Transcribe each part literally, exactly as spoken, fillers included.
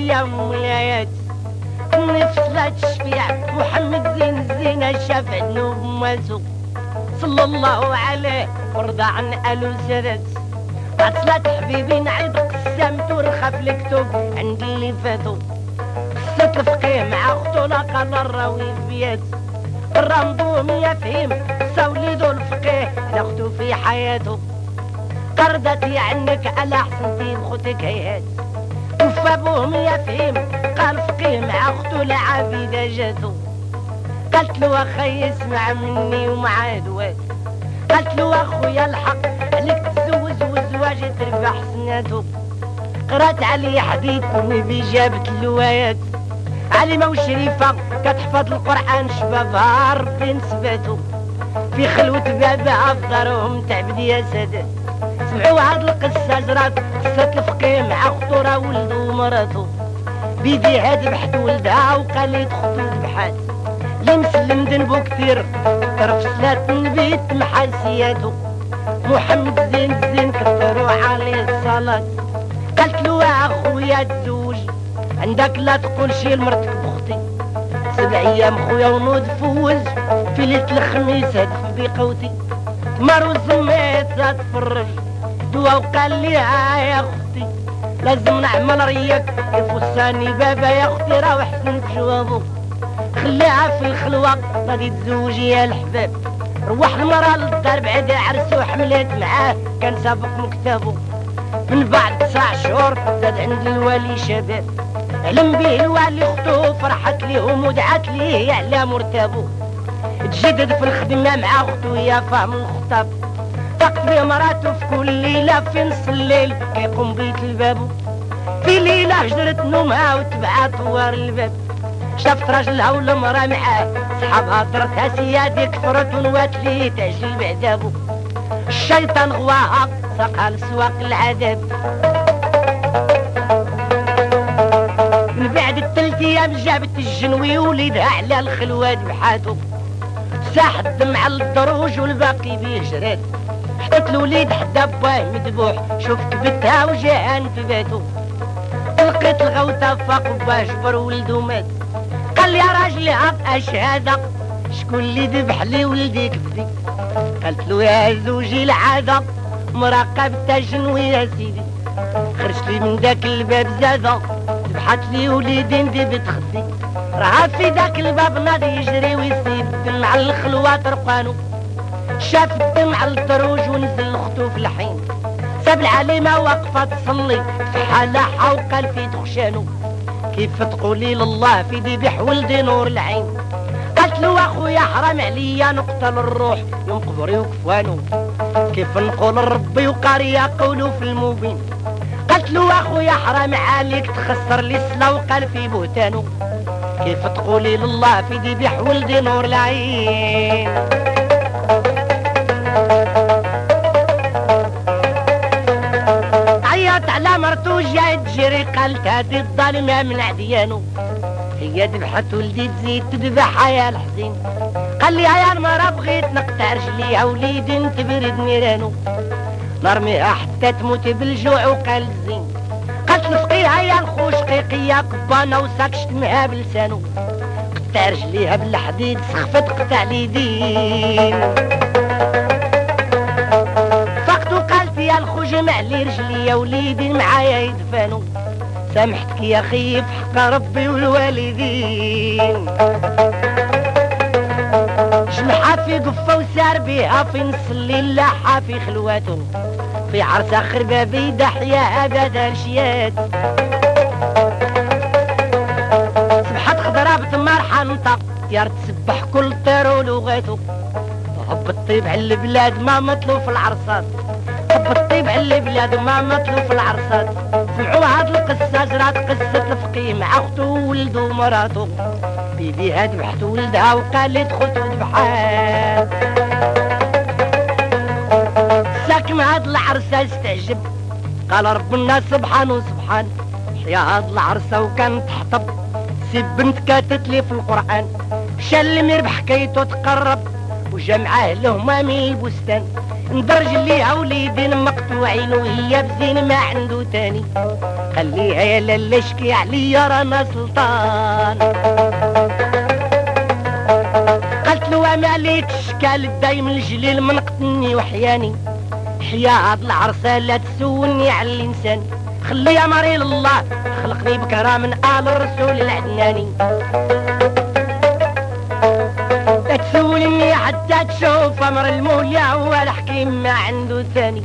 عليا ولايات نفصلة الشفيع محمد زين الزينة شاف ذنوب مالتو صلى الله عليه ورضى عن آل السادات بعد صلاة حبيبي نعيد قسمت ورخف الكتب عند اللي فاتو قصة الفقيه مع اختو لقى الراوي بيات الرمضوم يفهم قصة وليدو الفقيه على اختو في حياته قردتي عنك على حسنتي بخوتك هيهات توفى ابوهم يفهم قال فقيه مع اختو العابدة جاتو قالت له اخي اسمع مني ومع دوات قالت له اخويا الحق عليك تزوج والزواج تربح حسناتو قرات علي حديث النبي جابت الروايات علمة وشريفة كتحفظ القرآن شبابها ربي نسباتو في خلوة بابها في دارهم تعبد يا سادات سمعوا هاد القصة جرات قصة الفقيه مع اختو راه ولدو ومراتو بيدي هاد بحث ولدها وقالت اختو ذبحات اللي مسلم ذنبو كثير طرف صلاة النبي تمحى سياتو محمد زين الزين كثروا عليه الصلاة قالت له اخويا تزوج عندك لا تقول شي لمرتك بختي سبع ايام خويا ونوض فوز في ليله الخميس هدف بقوتي تمر وسميت تفرج دوا وقال لي ها يا اختي لازم نعمل رياك يفوساني بابا يا اختي راه حسن في جوابو خليها في الخلوه غادي تزوجي يا الحباب روح المراه للدار بعد عرس وحملات معاه كان سابق مكتبو من بعد تسع شهور زاد عند الوالي شباب علم به الوالي اختو فرحت ليهم ودعت ليه على مرتبو تجدد في الخدمه مع اختو يا فهم الخطاب تقضي مراته في كل ليله في نص الليل كيقوم بيت الباب في ليله هجرت نومها وتبعها طوار الباب شافت راجلها والمراه معاه صحابها درتها سيادي كثرت ونوات ليه تعجل بعذابو الشيطان غواها ساقها لسواق العذاب من بعد الثلاث ايام جابت الجنوي وليدها على الخلوه ذبحاتو ساح الدمع للدروج والباقي بيه جرات حطت الوليد حدا باه مذبوح شوف كبتها وجاهن في بيتو لقيت الغوطه فاق باه جبر ولدو مات قال لي يا راجل هاك اشهاده شكون اللي ذبح لي ولدي كبدي قالت له يا زوجي العاده مراقبة جنوي يا سيدي خرجت لي من ذاك الباب زاده ذبحت لي وليدي ندبت خدي راه في ذاك الباب ناضي يجري ويسيب الدمع الخلوه طرقانو شاف الدمع الدروج ونزل لختو في الحين ساب العليمه واقفه تصلي في حالها وقال في دخشانو كيف تقولي لله في ذبح ولدي نور العين قالت له اخويا حرام عليا نقتل الروح يوم قبري وكفوانو كيف نقول ربي وقاريا قولوا في المبين قالت له اخويا حرام عليك تخسر لي الصلاة وقال في بهتانو كيف تقولي لله في ذبح ولدي نور العين عيط على مرتو جاي تجري قالت هادي الظالمة من عديانو هي ذبحت ولدي تزيد تذبحها يا الحزين قال لي يا المرا بغيت نقطع رجليها وليدي نتبرد نيرانو نرميها حتى تموت بالجوع وقال الزين قالت الفقيه يا الخو شقيقية كبانة وساك شتمها بلسانو قطع رجليها بالحديد سخفت قطع ليدين فقتو قالت يا الخو جمع لي رجليا وليدي معايا يدفانو سامحتك يا خي في حق ربي والوالدين جمعها في قفة وسار بيها في نص الليل لاحها في خلواته في عرس اخر بابي دحيا ابدا الشيات سبحت خضرا بتمار حنطة طيار تسبح كل طير ولغاته هب الطيب على البلاد ما مطلوب في العرصات هب الطيب على البلاد ما مطلوب في العرصات سمعوا هاد القصة جرات قصة الفقيه مع اختو وولدو ومراتو بيديها ذبحت ولدها وقالت خوتو ذبحات ساكن هاد العرسة استعجب قال ربنا سبحانه سبحان حيا هاد العرسة وكانت تحطب سيب بنت كاتت لي في القرآن مشى اللي يربح حكايته تقرب وجمع اهلهما من البستان ندرج ليها وليدين مقطوعين وهي بزين ما عنده تاني. خليها يا لالا اشكي عليا رانا سلطان. قالت له ما عليك شكال الدايم الجليل من قتلني وحياني. حيا هاد العرسه لا تسولني على الانسان. خليها مريل الله خلقني بكرة من آل الرسول العدناني. لا تسولني حتى تشوف امر المولى هو الحكيم ما عنده ثاني.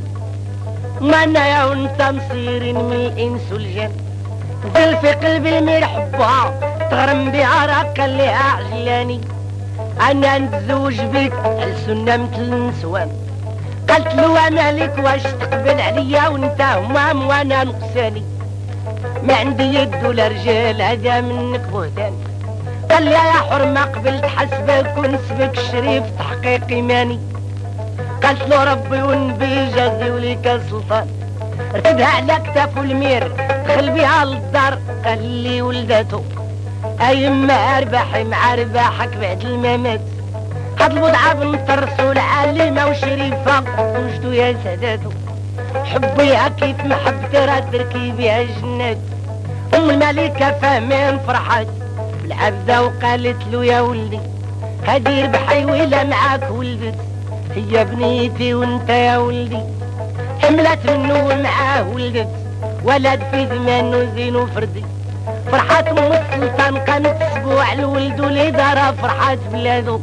ما انا يا وانت مصيرين من الانس والجن. ظل في قلبي المير حبها تغرم بها راك ليها عجلاني. انا نتزوج بك على سنه مثل النسوان. قالت له مالك واش تقبل عليا وانت همام وانا نقساني. ما عندي يد ولا رجال هذا منك بهتان. قال لي يا حرمه قبلت حسبك ونسبك الشريف تحقيق ايماني. قالت له ربي والنبي جازي وليك سلطان. ركبها على كتافو المير دخل بها للدار. قال لي ولداتو ايما اربحي مع رباحك بعد الممات. هاد البضعة بنت الرسول عالمة وشريفة وجدو يا ساداتو. حبيها كيف محبتي راه تركي بها الجنات. ام الملكة فاهمين فرحات بالعبدة وقالت له يا ولدي هادي ربحي ويلا معاك ولدت. هي بنيتي وانت يا ولدي حملت منه ومعاه ولدت. ولد في زمانه زين وفردي. فرحات ام السلطان قامت اسبوع الولد وليدارها فرحات بلادو.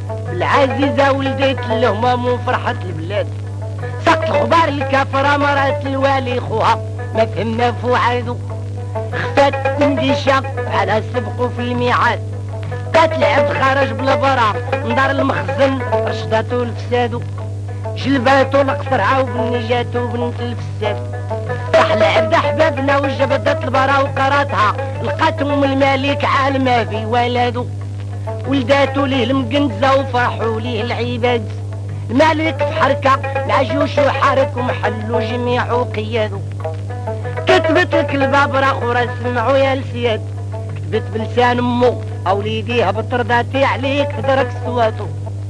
العزيزة ولدت الهمام وفرحة البلاد. سقط الغبار الكافرة مرات الوالي خوها ما فهمنا فوعادو. خفات انديشة على سبقو في الميعاد. قات العبد خرج بلا برا من دار المخزن رشداتو الفسادو. جلباتو القطرعة وبنجاتو بنت الفساد. راح العبد احبابنا وجبدت البرا وقراتها. لقات ام الملك عالمة في ولادو. ولداتو ليه المقنزة وفرحوا ليه العباد. الملك في حركة العجوش وحرك ومحلو جميع قيادو. كتبت لك الباب راخورا سمعوا يا السياد. كتبت بلسان امو اوليدي هبط رضاتي عليك تدرك سواتو.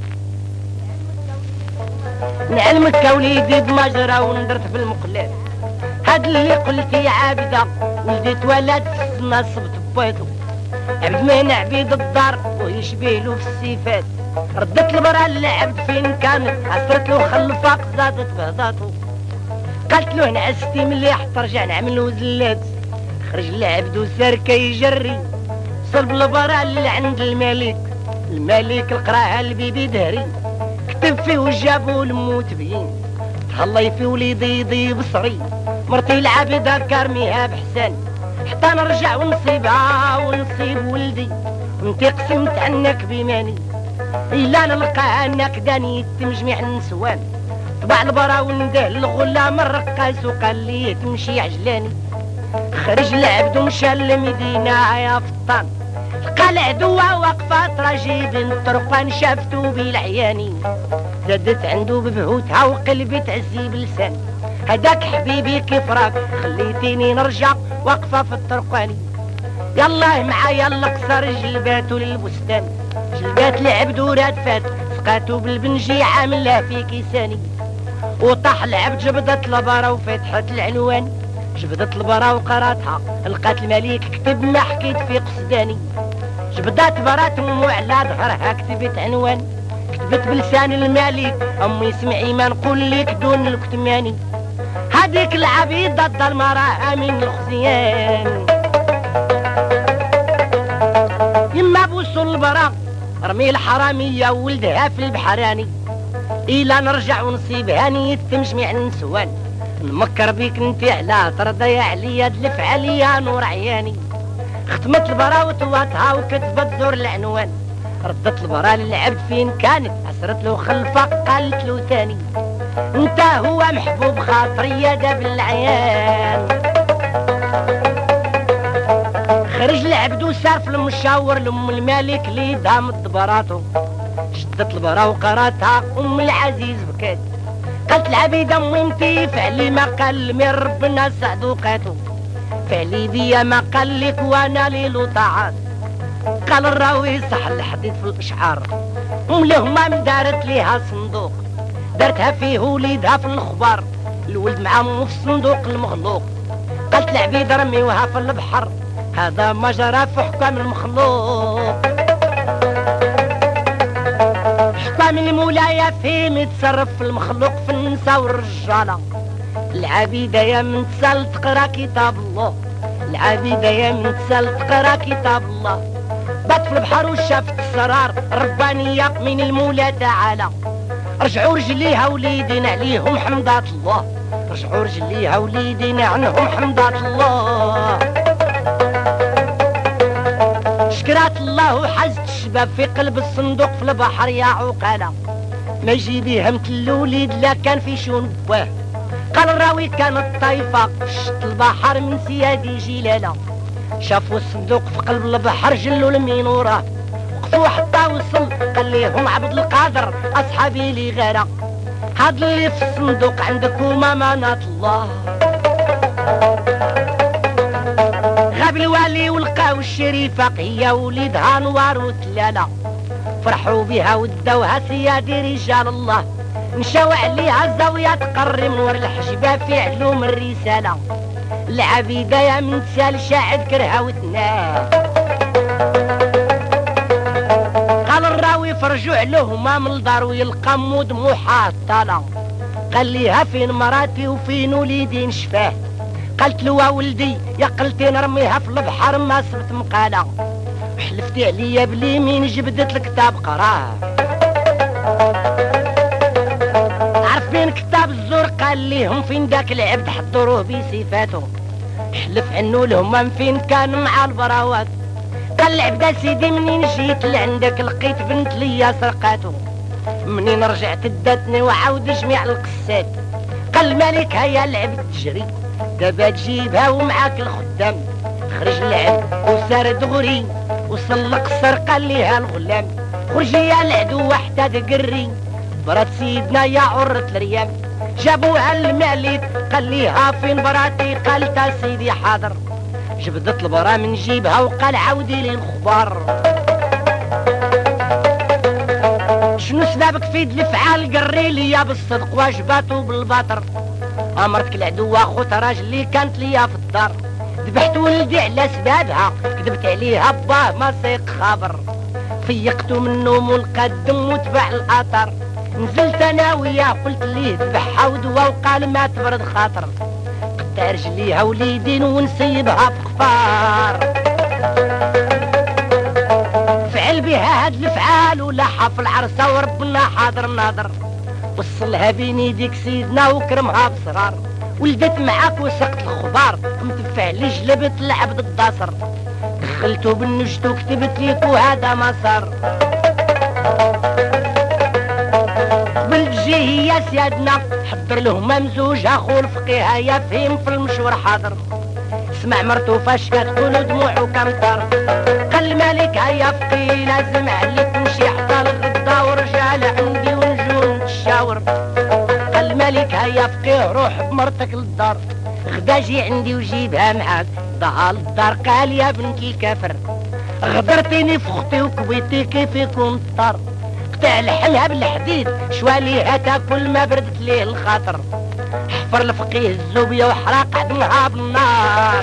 نعلمك يا وليدي بمجرى وندرت في المقلات. هاد اللي قلتي عابدة ولدي تولد في السنة صبت بويتو. عبد من عبيد الدار ويشبيلو في السيفات. ردت البرا للعبد فين كانت عصرت له خلفاق زادت بهضاتو. قالت له نعستي مليح ترجع نعملو زلات. خرج العبد وسار كيجري صلب البرا اللي عند الملك. الملك القراها البيبي دهري كتب فيه وجابو الموت بين. تهلاي في وليدي ضي بصري مرتي العابدة كارميها بحسان. حتى نرجع ونصيبها ونصيب ولدي انتي قسمت عنك بيماني. إلا نلقى انك داني تمجميع النسوان. طبع البرا ونده الغلام الرقاس وقال لي تمشي عجلاني. خرج العبد ومشى للمدينة يا فطان. لقى العدوة واقفة تراجيب الطرقان شافتو بالعياني. زادت عنده ببهوتها وقلبي تعزي بلسان. هداك حبيبي كيف راك خليتيني نرجع واقفة في الطرقاني. يالله معايا القصر جلباتو للبستان. جلبات العبد وراد فات سقاتو بالبنجي عاملها في كيساني. وطاح العبد جبدت البرا وفتحت العنوان. جبدت البرا وقراتها لقات الملك كتب ما حكيت في قصداني. جبدات برات امو على ظهرها كتبت عنوان. كتبت بلسان الملك امي سمعي ما نقول لك دون الكتماني. هذيك العبيدة الظلمة راها من الخزيان. يما بوسو البرا رمي الحرامية ولدها في البحراني. إلا نرجع ونصيب هاني تمشمع النسوان. نمكر بيك انتي على ترضي عليا دلف عليا نور عياني. ختمت البرا وتواتها وكتبت زور العنوان. ردت البرا للعبد فين كانت عسرت له خلفة قالت له تاني. انت هو محبوب خاطري يا داب العيان. خرج العبد وسار في المشاور لام الملك لي دام الدبراتو. شدت البرا وقراتها ام العزيز بكات. قالت العبيدة امي انتي فعلي ما قال من ربنا صعدوقاتو. فعلي بيا ما قال لك وانا ليلو طاعات. قال الراوي صح الحديث في الاشعار ام الهمام دارت ليها صندوق. دارتها فيه وليدها في الخبر، الولد مع مو في الصندوق المغلوق، قالت العبيد رميوها في البحر، هذا ما جرى في حكام المخلوق. حكام المولاي فيهم يتصرف في المخلوق في النساء والرجاله. العبيدة يا من تسال تقرا كتاب الله، العبيدة يا من تسال تقرا كتاب الله، بات في البحر وشافت السرار الربانية من المولى تعالى. رجعوا رجليها وليدين عليهم حمدات الله، رجعوا رجليها وليدين عنهم حمدات الله. شكرات الله وحزت الشباب في قلب الصندوق في البحر يا عقالة، ما يجي بيهم الوليد لا كان في شون بواه. قال الراوي كانت طايفة شط البحر من سيادي جلالة، شافوا الصندوق في قلب البحر جلوا لمين وراه، وقفوا حتى وصل قال ليهم عبد القادر اصحابي لي غيره، هاد اللي في الصندوق عندكم امانات الله. غاب الوالي ولقاو الشريفه هي وليدها نوار وتلاله، فرحوا بها وداوها سيادي رجال الله، مشاو عليها الزاويه تقري من ور الحجبه في علوم الرساله. العبيده يا من تسال شاعد كرها وتناه، قال الراوي فرجوا عليهما من الدار ويلقى مود محاطله، قال ليها فين مراتي وفين وليدي نشفاه، قالت له ولدي يا قلتي نرميها في البحر ما صبت مقاله، حلفتي عليا باليمين جبدت الكتاب قراه. عرف بين كتاب الزور قال ليهم فين داك العبد حضروه بصفاته، حلف عنو لهم فين كان مع البراوات، قال العبد سيدي منين جيت لعندك لقيت بنت ليا سرقاتو، منين رجعت داتني وعاود جميع القصات، قال الملك هيا العبد تجري دابا تجيبها ومعاك الخدام. خرج العبد وسار دغري وصل القصر قال ليها الغلام خرجي يا العدو حتى تقري، برات سيدنا يا عرة الريام. جابوها المالك قال ليها فين براتي، قالت سيدي حاضر، جبدت البرا من جيبها وقال عاودي لي الخبار. شنو سبابك في الافعال قري ليا بالصدق واجباتو بالباطر، امرتك العدو اخوت راجلي كانت ليا في الدار، ذبحت ولدي على سبابها كذبت عليها باه ما سيق خابر، فيقت من النوم ولقى الدم وتبع الاثر، نزلت انا وياه قلت ليه ذبحها ودوا وقال ما تبرد خاطر، قطع رجليها وليدين ونسيبها في قفار. فعل بها هاد الافعال ولحى في العرسه وربنا حاضر ناظر، وصلها بين يديك سيدنا وكرمها بصرار، ولدت معاك وسقت الخبار متفع لي جلبت العبد الداصر، دخلتو بالنجد وكتبت ليك وهذا مسار. بالجي هي سيادنا حضر لهم ممزوج اخو الفقيه يا فهم في المشوار حاضر، سمع مرتو فاش كتقول دموعو كمطر، قال الملك هيا فقيه لازم عليك نمشي حتى الغدا ورجال عندي ونجو نتشاور، قال الملك هيا فقيه روح بمرتك للدار غدا جي عندي وجيبها معاك، ضاع للدار قال يا بنتي الكافر غدرتيني في اختي وكبيتي كيف يكون الطار، قطع لحمها بالحديد شواليها تاكل ما بردت ليه الخاطر، حفر الفقيه الزوبيه وحرق عدمها بالنار.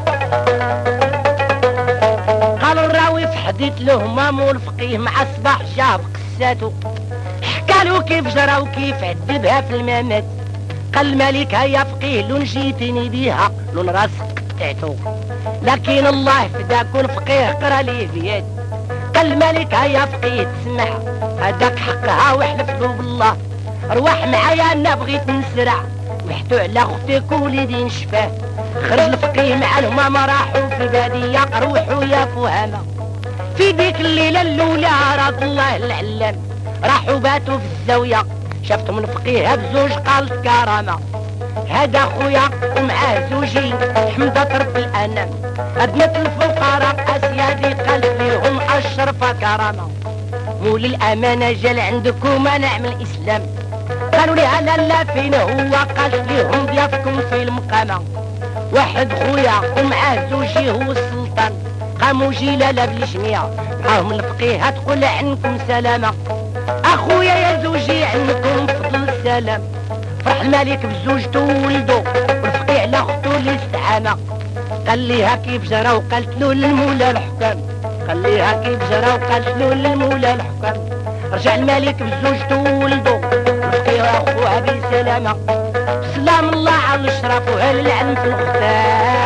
قال الراوي في حديث له مامو الفقيه مع الصباح جاب قصاته، حكالو كيف جرى وكيف عذبها في الممات، قال الملك هيا فقيه لون جيتني بيها لون راسك قطعتو، لكن الله فداك الفقيه قرا لي بيد، قال الملك هيا فقيه تسمع هداك حقها واحلف له بالله، روح معايا انا بغيت نسرع وحتو على اختك ووليدي نشفاه، خرج الفقيه مع الهمام راحوا في الباديه روحوا يا فهامه، في ديك الليله الاولى راد الله العلام، راحوا باتوا في الزاويه شفتهم الفقيه بزوج قالت كرامه، هذا خويا ومعاه زوجين حمدة رب الانام، ادنة الفقراء اسيادي قالت ليهم اشرف كرامه، مول الامانه جال عندكم انا نعمل الاسلام، قالوا لي لا لا فين هو، قالت ليهم ضيافكم في المقامه، واحد خويا ومعاه زوجي هو السلطان، قاموا جلاله بالجميع معاهم الفقيه تقول عنكم سلامه، اخويا يا زوجي عندكم فضل بسلام. فرح الملك بزوجته وولدو ورفقي على اختو اللي استعانى. قال ليها كيف جرى وقالت له المولى الحكام. قال ليها كيف جرى وقالت له المولى الحكام. رجع الملك بزوجته وولدو ورفقي اخوها بسلامة. سلام الله على الشرف وهل العلم في الختام.